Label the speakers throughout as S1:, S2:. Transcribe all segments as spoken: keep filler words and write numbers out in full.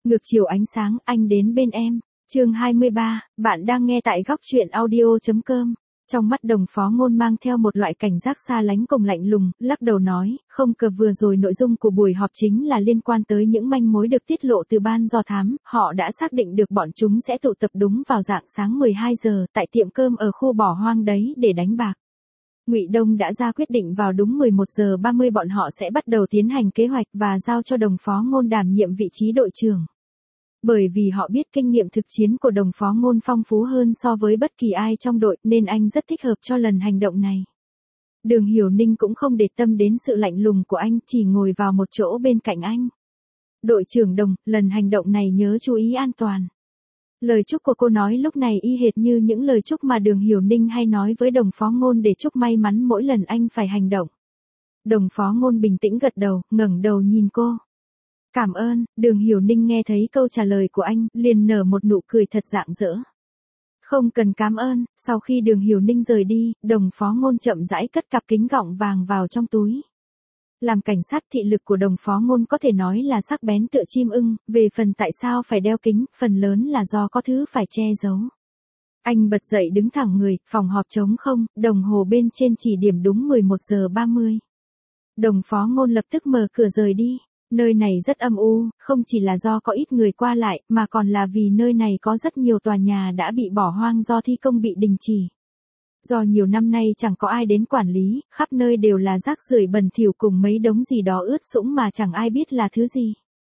S1: Ngược chiều ánh sáng, anh đến bên em. Chương hai mươi ba, bạn đang nghe tại góc truyện audio chấm com. Trong mắt Đồng Phó Ngôn mang theo một loại cảnh giác xa lánh cùng lạnh lùng, lắc đầu nói, không cờ vừa rồi nội dung của buổi họp chính là liên quan tới những manh mối được tiết lộ từ ban do thám, họ đã xác định được bọn chúng sẽ tụ tập đúng vào rạng sáng mười hai giờ tại tiệm cơm ở khu bỏ hoang đấy để đánh bạc. Ngụy Đông đã ra quyết định vào đúng mười một giờ ba mươi bọn họ sẽ bắt đầu tiến hành kế hoạch và giao cho Đồng Phó Ngôn đảm nhiệm vị trí đội trưởng. Bởi vì họ biết kinh nghiệm thực chiến của Đồng Phó Ngôn phong phú hơn so với bất kỳ ai trong đội nên anh rất thích hợp cho lần hành động này. Đường Hiểu Ninh cũng không để tâm đến sự lạnh lùng của anh, chỉ ngồi vào một chỗ bên cạnh anh. Đội trưởng Đồng, lần hành động này nhớ chú ý an toàn. Lời chúc của cô nói lúc này y hệt như những lời chúc mà Đường Hiểu Ninh hay nói với Đồng Phó Ngôn để chúc may mắn mỗi lần anh phải hành động. Đồng Phó Ngôn bình tĩnh gật đầu, ngẩng đầu nhìn cô. Cảm ơn. Đường Hiểu Ninh nghe thấy câu trả lời của anh, liền nở một nụ cười thật rạng rỡ. Không cần cảm ơn. Sau khi Đường Hiểu Ninh rời đi, Đồng Phó Ngôn chậm rãi cất cặp kính gọng vàng vào trong túi. Làm cảnh sát thị lực của Đồng Phó Ngôn có thể nói là sắc bén tựa chim ưng, về phần tại sao phải đeo kính, phần lớn là do có thứ phải che giấu. Anh bật dậy đứng thẳng người, phòng họp trống không, đồng hồ bên trên chỉ điểm đúng mười một giờ ba mươi. Đồng Phó Ngôn lập tức mở cửa rời đi. Nơi này rất âm u, không chỉ là do có ít người qua lại, mà còn là vì nơi này có rất nhiều tòa nhà đã bị bỏ hoang do thi công bị đình chỉ. Do nhiều năm nay chẳng có ai đến quản lý, khắp nơi đều là rác rưởi bẩn thỉu cùng mấy đống gì đó ướt sũng mà chẳng ai biết là thứ gì.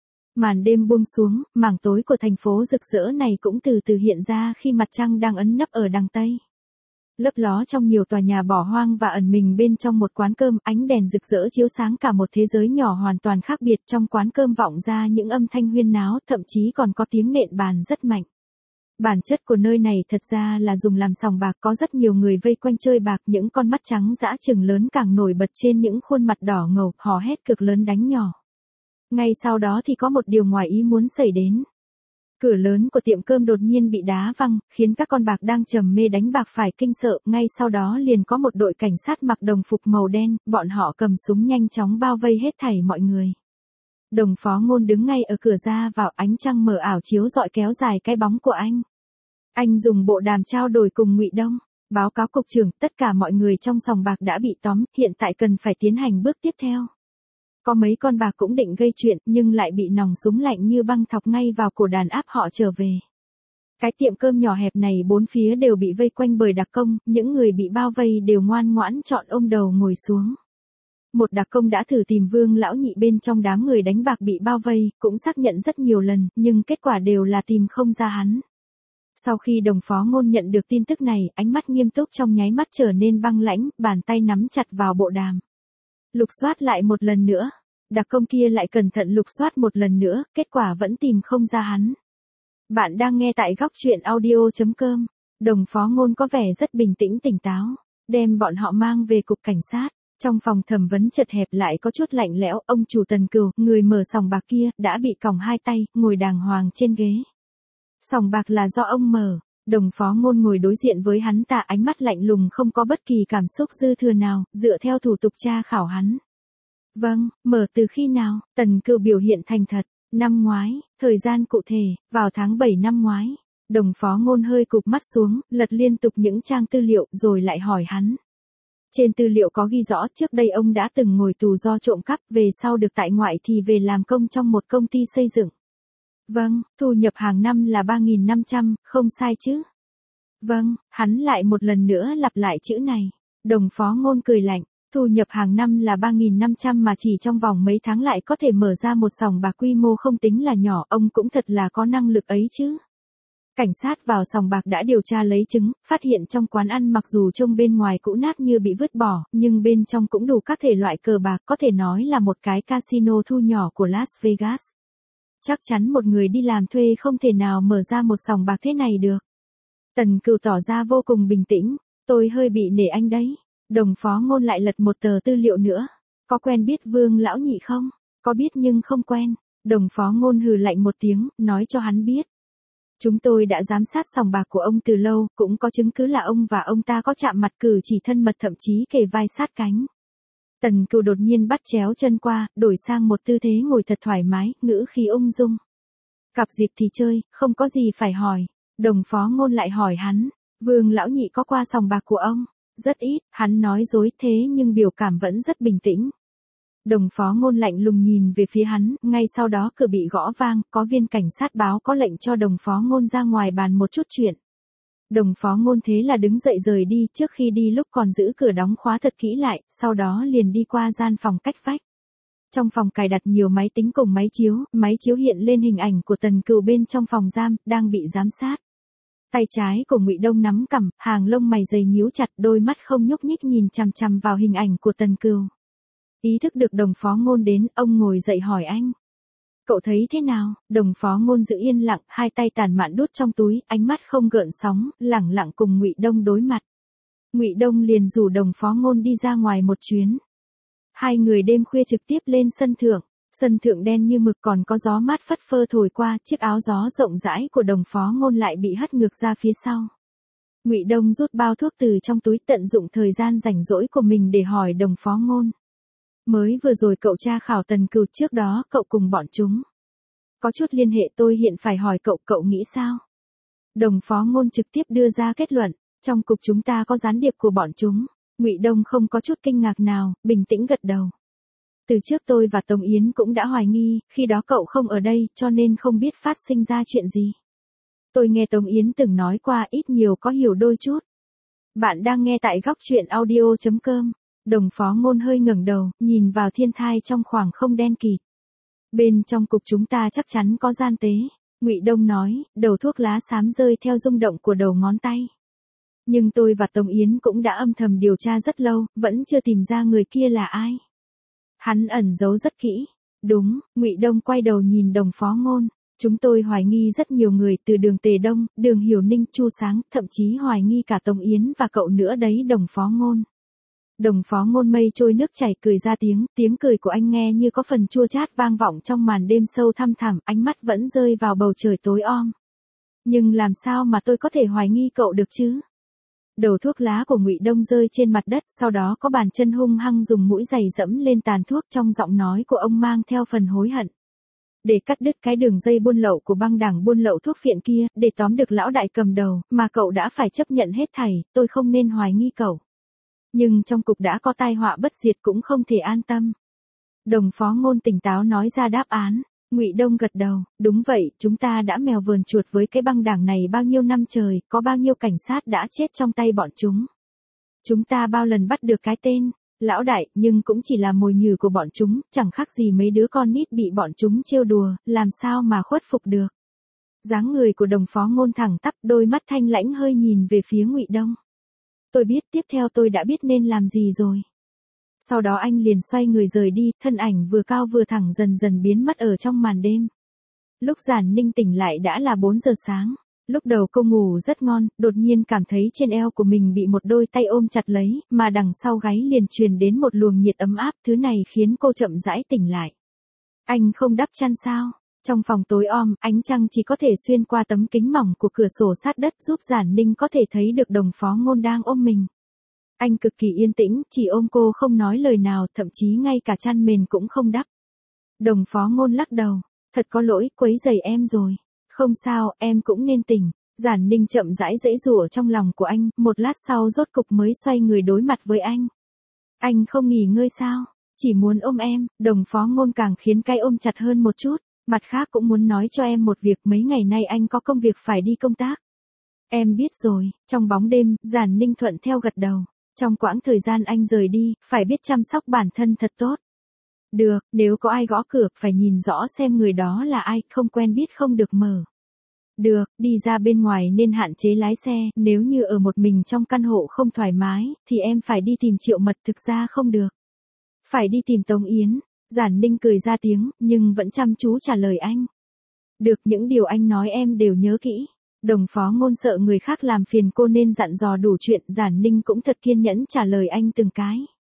S1: Màn đêm buông xuống, mảng tối của thành phố rực rỡ này cũng từ từ hiện ra khi mặt trăng đang ẩn nấp ở đằng Tây. Lấp ló trong nhiều tòa nhà bỏ hoang và ẩn mình bên trong một quán cơm, ánh đèn rực rỡ chiếu sáng cả một thế giới nhỏ hoàn toàn khác biệt. Trong quán cơm vọng ra những âm thanh huyên náo, thậm chí còn có tiếng nện bàn rất mạnh. Bản chất của nơi này thật ra là dùng làm sòng bạc, có rất nhiều người vây quanh chơi bạc, những con mắt trắng dã trừng lớn càng nổi bật trên những khuôn mặt đỏ ngầu, hò hét cực lớn đánh nhỏ. Ngay sau đó thì có một điều ngoài ý muốn xảy đến. Cửa lớn của tiệm cơm đột nhiên bị đá văng, khiến các con bạc đang trầm mê đánh bạc phải kinh sợ, ngay sau đó liền có một đội cảnh sát mặc đồng phục màu đen, bọn họ cầm súng nhanh chóng bao vây hết thảy mọi người. Đồng Phó Ngôn đứng ngay ở cửa ra vào, ánh trăng mờ ảo chiếu rọi kéo dài cái bóng của anh. Anh dùng bộ đàm trao đổi cùng Ngụy Đông, báo cáo cục trưởng, tất cả mọi người trong sòng bạc đã bị tóm, hiện tại cần phải tiến hành bước tiếp theo. Có mấy con bạc cũng định gây chuyện, nhưng lại bị nòng súng lạnh như băng thọc ngay vào cổ đàn áp họ trở về. Cái tiệm cơm nhỏ hẹp này bốn phía đều bị vây quanh bởi đặc công, những người bị bao vây đều ngoan ngoãn chọn ôm đầu ngồi xuống. Một đặc công đã thử tìm Vương Lão Nhị bên trong đám người đánh bạc bị bao vây, cũng xác nhận rất nhiều lần, nhưng kết quả đều là tìm không ra hắn. Sau khi Đồng Phó Ngôn nhận được tin tức này, ánh mắt nghiêm túc trong nháy mắt trở nên băng lãnh, bàn tay nắm chặt vào bộ đàm. Lục soát lại một lần nữa. Đặc công kia lại cẩn thận lục soát một lần nữa, kết quả vẫn tìm không ra hắn. Bạn đang nghe tại góc truyện audio chấm com. Đồng Phó Ngôn có vẻ rất bình tĩnh tỉnh táo, đem bọn họ mang về cục cảnh sát. Trong phòng thẩm vấn chật hẹp lại có chút lạnh lẽo, ông chủ Tần Cừu, người mở sòng bạc kia, đã bị còng hai tay, ngồi đàng hoàng trên ghế. Sòng bạc là do ông mở. Đồng Phó Ngôn ngồi đối diện với hắn ta, ánh mắt lạnh lùng không có bất kỳ cảm xúc dư thừa nào, dựa theo thủ tục tra khảo hắn. Vâng, mở từ khi nào? Tần Cừu biểu hiện thành thật. Năm ngoái, thời gian cụ thể, vào tháng bảy năm ngoái. Đồng Phó Ngôn hơi cụp mắt xuống, lật liên tục những trang tư liệu rồi lại hỏi hắn. Trên tư liệu có ghi rõ trước đây ông đã từng ngồi tù do trộm cắp, về sau được tại ngoại thì về làm công trong một công ty xây dựng. Vâng, thu nhập hàng năm là ba nghìn năm trăm, không sai chứ? Vâng, hắn lại một lần nữa lặp lại chữ này. Đồng Phó Ngôn cười lạnh, thu nhập hàng năm là ba nghìn năm trăm mà chỉ trong vòng mấy tháng lại có thể mở ra một sòng bạc quy mô không tính là nhỏ, ông cũng thật là có năng lực ấy chứ. Cảnh sát vào sòng bạc đã điều tra lấy chứng, phát hiện trong quán ăn mặc dù trông bên ngoài cũ nát như bị vứt bỏ, nhưng bên trong cũng đủ các thể loại cờ bạc, có thể nói là một cái casino thu nhỏ của Las Vegas. Chắc chắn một người đi làm thuê không thể nào mở ra một sòng bạc thế này được. Tần Cừu tỏ ra vô cùng bình tĩnh, tôi hơi bị nể anh đấy. Đồng Phó Ngôn lại lật một tờ tư liệu nữa. Có quen biết Vương Lão Nhị không? Có biết nhưng không quen. Đồng Phó Ngôn hừ lạnh một tiếng, nói cho hắn biết. Chúng tôi đã giám sát sòng bạc của ông từ lâu, cũng có chứng cứ là ông và ông ta có chạm mặt cử chỉ thân mật, thậm chí kề vai sát cánh. Tần Cừu đột nhiên bắt chéo chân qua, đổi sang một tư thế ngồi thật thoải mái, ngữ khí ung dung. Cặp dịp thì chơi, không có gì phải hỏi. Đồng phó ngôn lại hỏi hắn, Vương lão nhị có qua sòng bạc của ông? Rất ít, hắn nói dối thế nhưng biểu cảm vẫn rất bình tĩnh. Đồng phó ngôn lạnh lùng nhìn về phía hắn, ngay sau đó cửa bị gõ vang, có viên cảnh sát báo có lệnh cho đồng phó ngôn ra ngoài bàn một chút chuyện. Đồng phó ngôn thế là đứng dậy rời đi, trước khi đi lúc còn giữ cửa đóng khóa thật kỹ lại, sau đó liền đi qua gian phòng cách vách. Trong phòng cài đặt nhiều máy tính cùng máy chiếu, máy chiếu hiện lên hình ảnh của Tần Cừu bên trong phòng giam, đang bị giám sát. Tay trái của Ngụy Đông nắm cằm, hàng lông mày dày nhíu chặt, đôi mắt không nhúc nhích nhìn chằm chằm vào hình ảnh của Tần Cừu. Ý thức được đồng phó ngôn đến, ông ngồi dậy hỏi anh. Cậu thấy thế nào? Đồng phó ngôn giữ yên lặng, hai tay tàn mạn đút trong túi, ánh mắt không gợn sóng, lẳng lặng cùng Ngụy Đông đối mặt. Ngụy Đông liền rủ đồng phó ngôn đi ra ngoài một chuyến. Hai người đêm khuya trực tiếp lên sân thượng. Sân thượng đen như mực, còn có gió mát phất phơ thổi qua, chiếc áo gió rộng rãi của đồng phó ngôn lại bị hất ngược ra phía sau. Ngụy Đông rút bao thuốc từ trong túi, tận dụng thời gian rảnh rỗi của mình để hỏi đồng phó ngôn. Mới vừa rồi cậu tra khảo Tần Cừu, trước đó cậu cùng bọn chúng có chút liên hệ, tôi hiện phải hỏi cậu, cậu nghĩ sao? Đồng phó ngôn trực tiếp đưa ra kết luận, trong cục chúng ta có gián điệp của bọn chúng. Ngụy Đông không có chút kinh ngạc nào, bình tĩnh gật đầu. Từ trước tôi và Tống Yến cũng đã hoài nghi, khi đó cậu không ở đây, cho nên không biết phát sinh ra chuyện gì. Tôi nghe Tống Yến từng nói qua, ít nhiều có hiểu đôi chút. Bạn đang nghe tại góc truyện audio chấm com. Đồng phó ngôn hơi ngẩng đầu, nhìn vào thiên thai trong khoảng không đen kịt. Bên trong cục chúng ta chắc chắn có gian tế. Ngụy Đông nói, đầu thuốc lá xám rơi theo rung động của đầu ngón tay. Nhưng tôi và Tống Yến cũng đã âm thầm điều tra rất lâu, vẫn chưa tìm ra người kia là ai. Hắn ẩn giấu rất kỹ. Đúng, Ngụy Đông quay đầu nhìn đồng phó ngôn. Chúng tôi hoài nghi rất nhiều người, từ Đường Tề Đông, Đường Hiểu Ninh, Chu Sáng, thậm chí hoài nghi cả Tống Yến và cậu nữa đấy đồng phó ngôn. Đồng phó ngôn mây trôi nước chảy cười ra tiếng, tiếng cười của anh nghe như có phần chua chát vang vọng trong màn đêm sâu thăm thẳm, ánh mắt vẫn rơi vào bầu trời tối om. Nhưng làm sao mà tôi có thể hoài nghi cậu được chứ? Đầu thuốc lá của Ngụy Đông rơi trên mặt đất, sau đó có bàn chân hung hăng dùng mũi giày dẫm lên tàn thuốc, trong giọng nói của ông mang theo phần hối hận. Để cắt đứt cái đường dây buôn lậu của băng đảng buôn lậu thuốc phiện kia, để tóm được lão đại cầm đầu, mà cậu đã phải chấp nhận hết thảy, tôi không nên hoài nghi cậu. Nhưng trong cục đã có tai họa bất diệt, cũng không thể an tâm. Đồng phó ngôn tỉnh táo nói ra đáp án. Ngụy Đông gật đầu, đúng vậy, chúng ta đã mèo vờn chuột với cái băng đảng này bao nhiêu năm trời, có bao nhiêu cảnh sát đã chết trong tay bọn chúng. Chúng ta bao lần bắt được cái tên lão đại, nhưng cũng chỉ là mồi nhử của bọn chúng, chẳng khác gì mấy đứa con nít bị bọn chúng trêu đùa, làm sao mà khuất phục được. Dáng người của đồng phó ngôn thẳng tắp, đôi mắt thanh lãnh hơi nhìn về phía Ngụy Đông. Tôi biết, tiếp theo tôi đã biết nên làm gì rồi. Sau đó anh liền xoay người rời đi, thân ảnh vừa cao vừa thẳng dần dần biến mất ở trong màn đêm. Lúc Giản Ninh tỉnh lại đã là bốn giờ sáng. Lúc đầu cô ngủ rất ngon, đột nhiên cảm thấy trên eo của mình bị một đôi tay ôm chặt lấy, mà đằng sau gáy liền truyền đến một luồng nhiệt ấm áp, thứ này khiến cô chậm rãi tỉnh lại. Anh không đắp chăn sao? Trong phòng tối om, ánh trăng chỉ có thể xuyên qua tấm kính mỏng của cửa sổ sát đất, giúp Giản Ninh có thể thấy được đồng phó ngôn đang ôm mình. Anh cực kỳ yên tĩnh, chỉ ôm cô không nói lời nào, thậm chí ngay cả chăn mền cũng không đắp. Đồng phó ngôn lắc đầu, thật có lỗi, quấy rầy em rồi. Không sao, em cũng nên tỉnh. Giản Ninh chậm rãi giãy giụa trong lòng của anh, một lát sau rốt cục mới xoay người đối mặt với anh. Anh không nghỉ ngơi sao? Chỉ muốn ôm em. Đồng phó ngôn càng khiến cái ôm chặt hơn một chút. Mặt khác cũng muốn nói cho em một việc, mấy ngày nay anh có công việc phải đi công tác. Em biết rồi. Trong bóng đêm, Giản Ninh thuận theo gật đầu. Trong quãng thời gian anh rời đi, phải biết chăm sóc bản thân thật tốt. Được, nếu có ai gõ cửa, phải nhìn rõ xem người đó là ai, không quen biết không được mở. Được, đi ra bên ngoài nên hạn chế lái xe, nếu như ở một mình trong căn hộ không thoải mái, thì em phải đi tìm Triệu Mật, thực ra không được. Phải đi tìm Tống Yến. Giản Ninh cười ra tiếng, nhưng vẫn chăm chú trả lời anh. Được, những điều anh nói em đều nhớ kỹ. Đồng phó ngôn sợ người khác làm phiền cô nên dặn dò đủ chuyện, Giản Ninh cũng thật kiên nhẫn trả lời anh từng cái.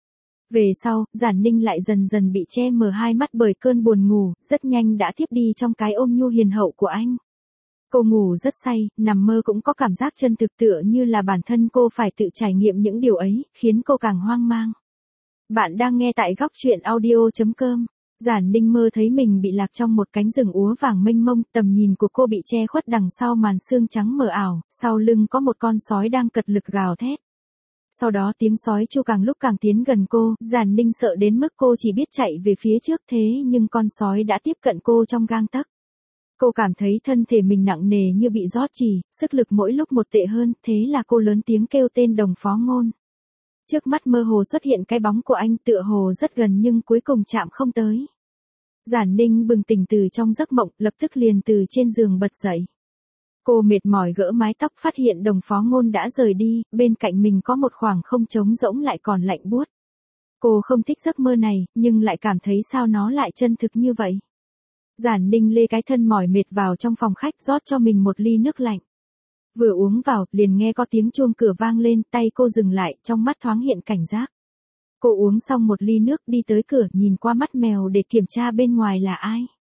S1: Về sau, Giản Ninh lại dần dần bị che mờ hai mắt bởi cơn buồn ngủ, rất nhanh đã thiếp đi trong cái ôm nhu hiền hậu của anh. Cô ngủ rất say, nằm mơ cũng có cảm giác chân thực tựa như là bản thân cô phải tự trải nghiệm những điều ấy, khiến cô càng hoang mang. Bạn đang nghe tại góc truyện audio chấm com. Giản Ninh mơ thấy mình bị lạc trong một cánh rừng úa vàng mênh mông, tầm nhìn của cô bị che khuất đằng sau màn sương trắng mờ ảo, sau lưng có một con sói đang cật lực gào thét. Sau đó tiếng sói chu càng lúc càng tiến gần cô, Giản Ninh sợ đến mức cô chỉ biết chạy về phía trước thế nhưng con sói đã tiếp cận cô trong gang tấc. Cô cảm thấy thân thể mình nặng nề như bị rót chì, sức lực mỗi lúc một tệ hơn, thế là cô lớn tiếng kêu tên Đồng Phó Ngôn. Trước mắt mơ hồ xuất hiện cái bóng của anh tựa hồ rất gần nhưng cuối cùng chạm không tới. Giản Ninh bừng tỉnh từ trong giấc mộng, lập tức liền từ trên giường bật dậy. Cô mệt mỏi gỡ mái tóc phát hiện Đồng Phó Ngôn đã rời đi, bên cạnh mình có một khoảng không trống rỗng lại còn lạnh buốt. Cô không thích giấc mơ này, nhưng lại cảm thấy sao nó lại chân thực như vậy. Giản Ninh lê cái thân mỏi mệt vào trong phòng khách rót cho mình một ly nước lạnh. Vừa uống vào, liền nghe có tiếng chuông cửa vang lên, tay cô dừng lại, trong mắt thoáng hiện cảnh giác. Cô uống xong một ly nước đi tới cửa, nhìn qua mắt mèo để kiểm tra bên ngoài là ai.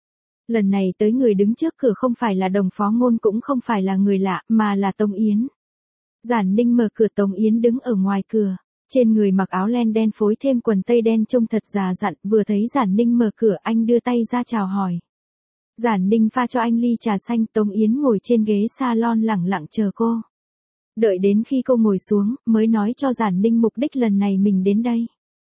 S1: Lần này tới người đứng trước cửa không phải là Đồng Phó Ngôn cũng không phải là người lạ, mà là Tống Yến. Giản Ninh mở cửa, Tống Yến đứng ở ngoài cửa. Trên người mặc áo len đen phối thêm quần tây đen trông thật già dặn, vừa thấy Giản Ninh mở cửa anh đưa tay ra chào hỏi. Giản Ninh pha cho anh ly trà xanh, Tống Yến ngồi trên ghế salon lẳng lặng chờ cô. Đợi đến khi cô ngồi xuống, mới nói cho Giản Ninh mục đích lần này mình đến đây.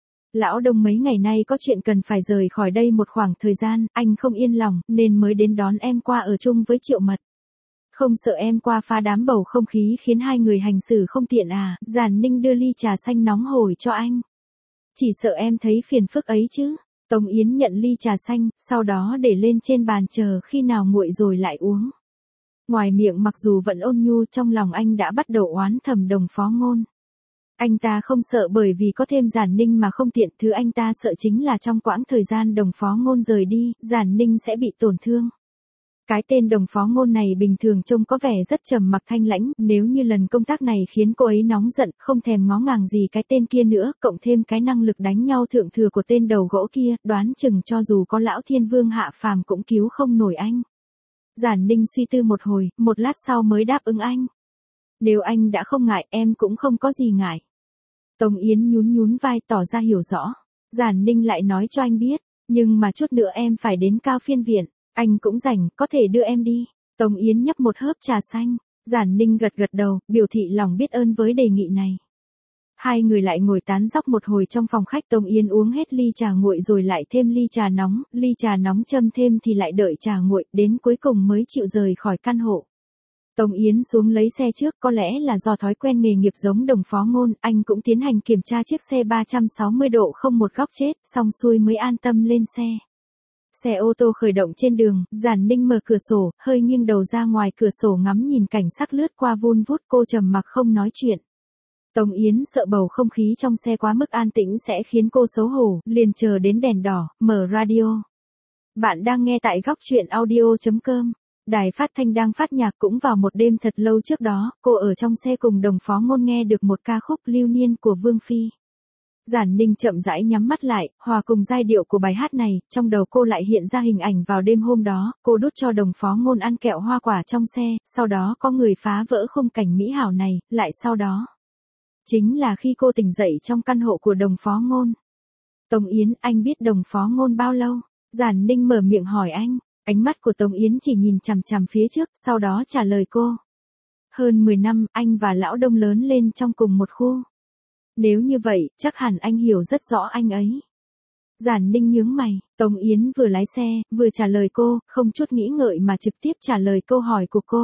S1: Lão Đông mấy ngày nay có chuyện cần phải rời khỏi đây một khoảng thời gian, anh không yên lòng, nên mới đến đón em qua ở chung với Triệu Mật. Không sợ em qua phá đám bầu không khí khiến hai người hành xử không tiện à, Giản Ninh đưa ly trà xanh nóng hổi cho anh. Chỉ sợ em thấy phiền phức ấy chứ. Tống Yến nhận ly trà xanh, sau đó để lên trên bàn chờ khi nào nguội rồi lại uống. Ngoài miệng mặc dù vẫn ôn nhu, trong lòng anh đã bắt đầu oán thầm Đồng Phó Ngôn. Anh ta không sợ bởi vì có thêm Giản Ninh mà không tiện, thứ anh ta sợ chính là trong quãng thời gian Đồng Phó Ngôn rời đi, Giản Ninh sẽ bị tổn thương. Cái tên Đồng Phó Ngôn này bình thường trông có vẻ rất trầm mặc thanh lãnh, nếu như lần công tác này khiến cô ấy nóng giận, không thèm ngó ngàng gì cái tên kia nữa, cộng thêm cái năng lực đánh nhau thượng thừa của tên đầu gỗ kia, đoán chừng cho dù có lão thiên vương hạ phàm cũng cứu không nổi anh. Giản Ninh suy tư một hồi, một lát sau mới đáp ứng anh. Nếu anh đã không ngại, em cũng không có gì ngại. Tống Yến nhún nhún vai tỏ ra hiểu rõ. Giản Ninh lại nói cho anh biết, nhưng mà chút nữa em phải đến Cao Phiên Viện. Anh cũng rảnh, có thể đưa em đi. Tống Yến nhấp một hớp trà xanh. Giản Ninh gật gật đầu, biểu thị lòng biết ơn với đề nghị này. Hai người lại ngồi tán dóc một hồi trong phòng khách. Tống Yến uống hết ly trà nguội rồi lại thêm ly trà nóng, ly trà nóng châm thêm thì lại đợi trà nguội, đến cuối cùng mới chịu rời khỏi căn hộ. Tống Yến xuống lấy xe trước, có lẽ là do thói quen nghề nghiệp giống Đồng Phó Ngôn, anh cũng tiến hành kiểm tra chiếc xe ba trăm sáu mươi độ không một góc chết, xong xuôi mới an tâm lên xe. Xe ô tô khởi động trên đường, Giản Ninh mở cửa sổ, hơi nghiêng đầu ra ngoài cửa sổ ngắm nhìn cảnh sắc lướt qua vun vút, cô trầm mặc không nói chuyện. Tống Yến sợ bầu không khí trong xe quá mức an tĩnh sẽ khiến cô xấu hổ, liền chờ đến đèn đỏ, mở radio. Bạn đang nghe tại góc truyện audio chấm com. Đài phát thanh đang phát nhạc. Cũng vào một đêm thật lâu trước đó, cô ở trong xe cùng Đồng Phó Ngôn nghe được một ca khúc Lưu Niên của Vương Phi. Giản Ninh chậm rãi nhắm mắt lại, hòa cùng giai điệu của bài hát này, trong đầu cô lại hiện ra hình ảnh vào đêm hôm đó, cô đút cho Đồng Phó Ngôn ăn kẹo hoa quả trong xe, sau đó có người phá vỡ khung cảnh mỹ hảo này, lại sau đó. Chính là khi cô tỉnh dậy trong căn hộ của Đồng Phó Ngôn. Tống Yến, anh biết Đồng Phó Ngôn bao lâu? Giản Ninh mở miệng hỏi anh, ánh mắt của Tống Yến chỉ nhìn chằm chằm phía trước, sau đó trả lời cô. Hơn mười năm, anh và Lão Đông lớn lên trong cùng một khu. Nếu như vậy, chắc hẳn anh hiểu rất rõ anh ấy. Giản Ninh nhướng mày, Tống Yến vừa lái xe, vừa trả lời cô, không chút nghĩ ngợi mà trực tiếp trả lời câu hỏi của cô.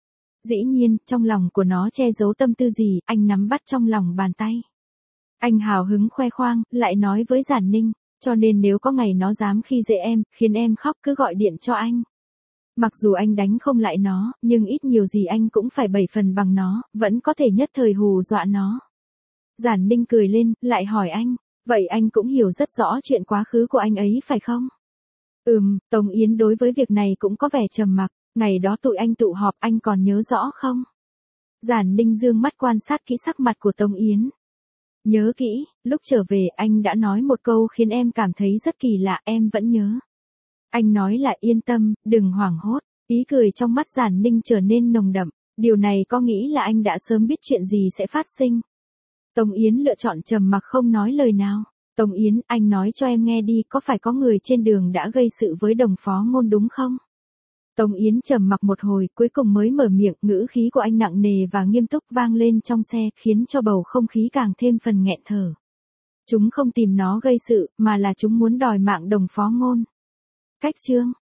S1: Dĩ nhiên, trong lòng của nó che giấu tâm tư gì, anh nắm bắt trong lòng bàn tay. Anh hào hứng khoe khoang, lại nói với Giản Ninh, cho nên nếu có ngày nó dám khi dễ em, khiến em khóc cứ gọi điện cho anh. Mặc dù anh đánh không lại nó, nhưng ít nhiều gì anh cũng phải bảy phần bằng nó, vẫn có thể nhất thời hù dọa nó. Giản Ninh cười lên, lại hỏi anh, vậy anh cũng hiểu rất rõ chuyện quá khứ của anh ấy phải không? Ừm, Tống Yến đối với việc này cũng có vẻ trầm mặc, ngày đó tụi anh tụ họp anh còn nhớ rõ không? Giản Ninh dương mắt quan sát kỹ sắc mặt của Tống Yến. Nhớ kỹ, lúc trở về anh đã nói một câu khiến em cảm thấy rất kỳ lạ, em vẫn nhớ. Anh nói là yên tâm, đừng hoảng hốt, ý cười trong mắt Giản Ninh trở nên nồng đậm, điều này có nghĩ là anh đã sớm biết chuyện gì sẽ phát sinh. Tống Yến lựa chọn trầm mặc không nói lời nào. Tống Yến, anh nói cho em nghe đi, có phải có người trên đường đã gây sự với đồng phó Ngôn đúng không? Tống Yến trầm mặc một hồi, cuối cùng mới mở miệng, ngữ khí của anh nặng nề và nghiêm túc vang lên trong xe, khiến cho bầu không khí càng thêm phần nghẹn thở. Chúng không tìm nó gây sự, mà là chúng muốn đòi mạng đồng phó Ngôn. Cách chương